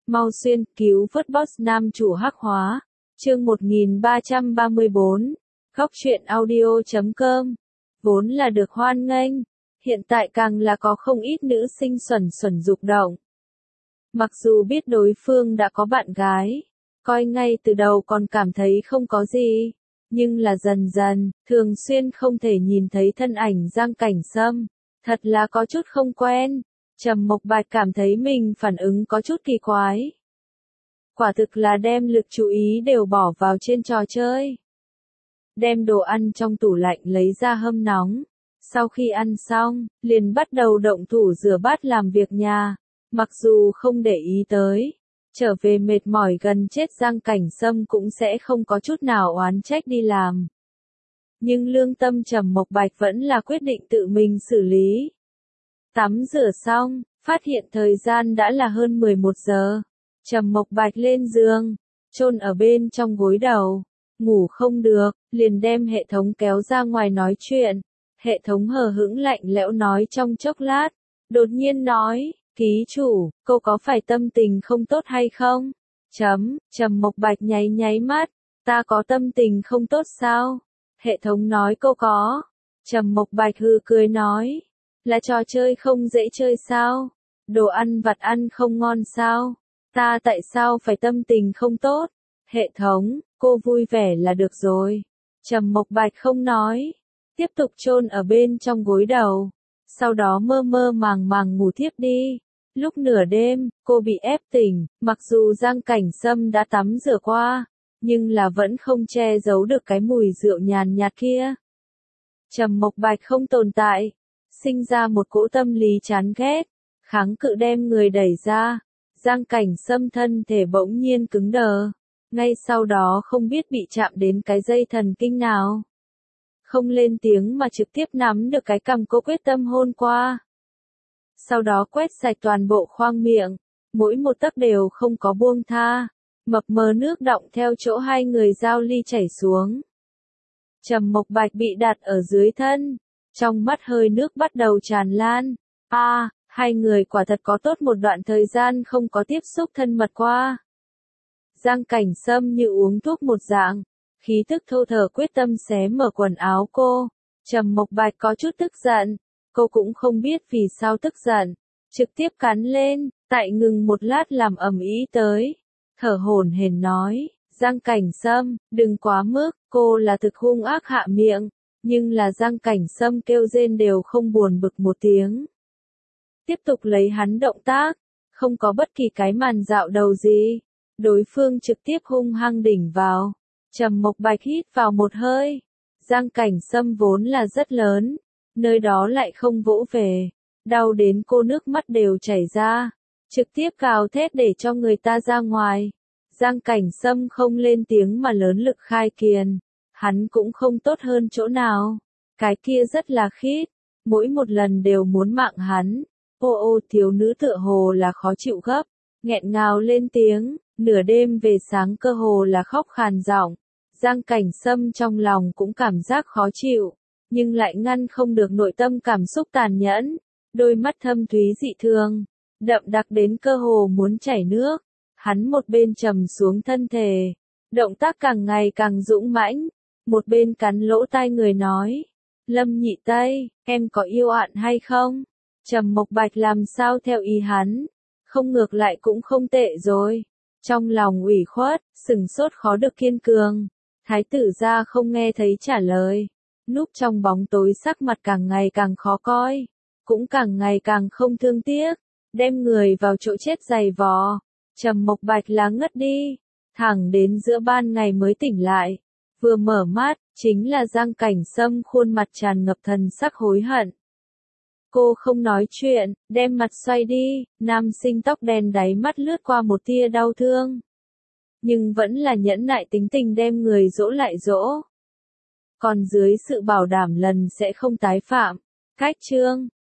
Mau xuyên, cứu vớt boss nam chủ hắc hóa. Chương 1334. Góc truyện audio.com. Vốn là được hoan nghênh, hiện tại càng là có không ít nữ sinh xuẩn dục động. Mặc dù biết đối phương đã có bạn gái, coi ngay từ đầu còn cảm thấy không có gì, nhưng là dần dần, thường xuyên không thể nhìn thấy thân ảnh Giang Cảnh Sâm, thật là có chút không quen. Trầm Mộc Bạch cảm thấy mình phản ứng có chút kỳ quái. Quả thực là đem lực chú ý đều bỏ vào trên trò chơi. Đem đồ ăn trong tủ lạnh lấy ra hâm nóng. Sau khi ăn xong, liền bắt đầu động thủ rửa bát làm việc nhà. Mặc dù không để ý tới, trở về mệt mỏi gần chết Giang Cảnh Sâm cũng sẽ không có chút nào oán trách đi làm. Nhưng lương tâm Trầm Mộc Bạch vẫn là quyết định tự mình xử lý. Tắm rửa xong, phát hiện thời gian đã là hơn 11 giờ. Trầm Mộc Bạch lên giường, chôn ở bên trong gối đầu, ngủ không được, liền đem hệ thống kéo ra ngoài nói chuyện. Hệ thống hờ hững lạnh lẽo nói trong chốc lát, đột nhiên nói, ký chủ, cô có phải tâm tình không tốt hay không? Trầm Mộc Bạch nháy mắt, ta có tâm tình không tốt sao? Hệ thống nói cô có. Trầm Mộc Bạch hừ cười nói, là trò chơi không dễ chơi sao? Đồ ăn vặt ăn không ngon sao? Ta tại sao phải tâm tình không tốt? Hệ thống, cô vui vẻ là được rồi. Trầm Mộc Bạch không nói, tiếp tục chôn ở bên trong gối đầu, sau đó mơ màng ngủ thiếp đi. Lúc nửa đêm, cô bị ép tỉnh, mặc dù Giang Cảnh Sâm đã tắm rửa qua, nhưng là vẫn không che giấu được cái mùi rượu nhàn nhạt kia. Trầm Mộc Bạch không tồn tại, sinh ra một cỗ tâm lý chán ghét, kháng cự đem người đẩy ra. Giang Cảnh Sâm thân thể bỗng nhiên cứng đờ, ngay sau đó không biết bị chạm đến cái dây thần kinh nào. Không lên tiếng mà trực tiếp nắm được cái cằm cô quyết tâm hôn qua. Sau đó quét sạch toàn bộ khoang miệng, mỗi một tấc đều không có buông tha, mập mờ nước đọng theo chỗ hai người giao ly chảy xuống. Trầm Mộc Bạch bị đặt ở dưới thân, trong mắt hơi nước bắt đầu tràn lan. Hai người quả thật có tốt một đoạn thời gian không có tiếp xúc thân mật qua. Giang Cảnh Sâm như uống thuốc một dạng, khí tức thô thở quyết tâm xé mở quần áo cô. Trầm Mộc Bạch có chút tức giận, cô cũng không biết vì sao tức giận, trực tiếp cắn lên, tại ngừng một lát làm ầm ĩ tới. Thở hổn hển nói, Giang Cảnh Sâm, đừng quá mức, cô là thực hung ác hạ miệng, nhưng là Giang Cảnh Sâm kêu rên đều không buồn bực một tiếng. Tiếp tục lấy hắn động tác, không có bất kỳ cái màn dạo đầu gì, đối phương trực tiếp hung hăng đỉnh vào. Trầm Mộc Bạch hít vào một hơi, Giang Cảnh Sâm vốn là rất lớn, nơi đó lại không vỗ về, đau đến cô nước mắt đều chảy ra, trực tiếp cào thét để cho người ta ra ngoài. Giang Cảnh Sâm không lên tiếng mà lớn lực khai kiền, hắn cũng không tốt hơn chỗ nào, cái kia rất là khít, mỗi một lần đều muốn mạng hắn. Ô thiếu nữ tựa hồ là khó chịu gấp, nghẹn ngào lên tiếng, nửa đêm về sáng cơ hồ là khóc khàn giọng. Giang Cảnh Sâm trong lòng cũng cảm giác khó chịu, nhưng lại ngăn không được nội tâm cảm xúc tàn nhẫn, đôi mắt thâm thúy dị thường, đậm đặc đến cơ hồ muốn chảy nước. Hắn một bên trầm xuống thân thể, động tác càng ngày càng dũng mãnh, một bên cắn lỗ tai người nói, Lâm Nhị Tây, em có yêu ạn hay không? Trầm Mộc Bạch làm sao theo ý hắn, không ngược lại cũng không tệ rồi. Trong lòng ủy khuất, sừng sốt khó được kiên cường. Thái tử gia không nghe thấy trả lời, núp trong bóng tối sắc mặt càng ngày càng khó coi, cũng càng ngày càng không thương tiếc, đem người vào chỗ chết giày vò. Trầm Mộc Bạch là ngất đi, thẳng đến giữa ban ngày mới tỉnh lại, vừa mở mắt, chính là Giang Cảnh Sâm khuôn mặt tràn ngập thần sắc hối hận. Cô không nói chuyện, đem mặt xoay đi, nam sinh tóc đen đáy mắt lướt qua một tia đau thương. Nhưng vẫn là nhẫn nại tính tình đem người dỗ lại dỗ. Còn dưới sự bảo đảm lần sẽ không tái phạm. Cách chương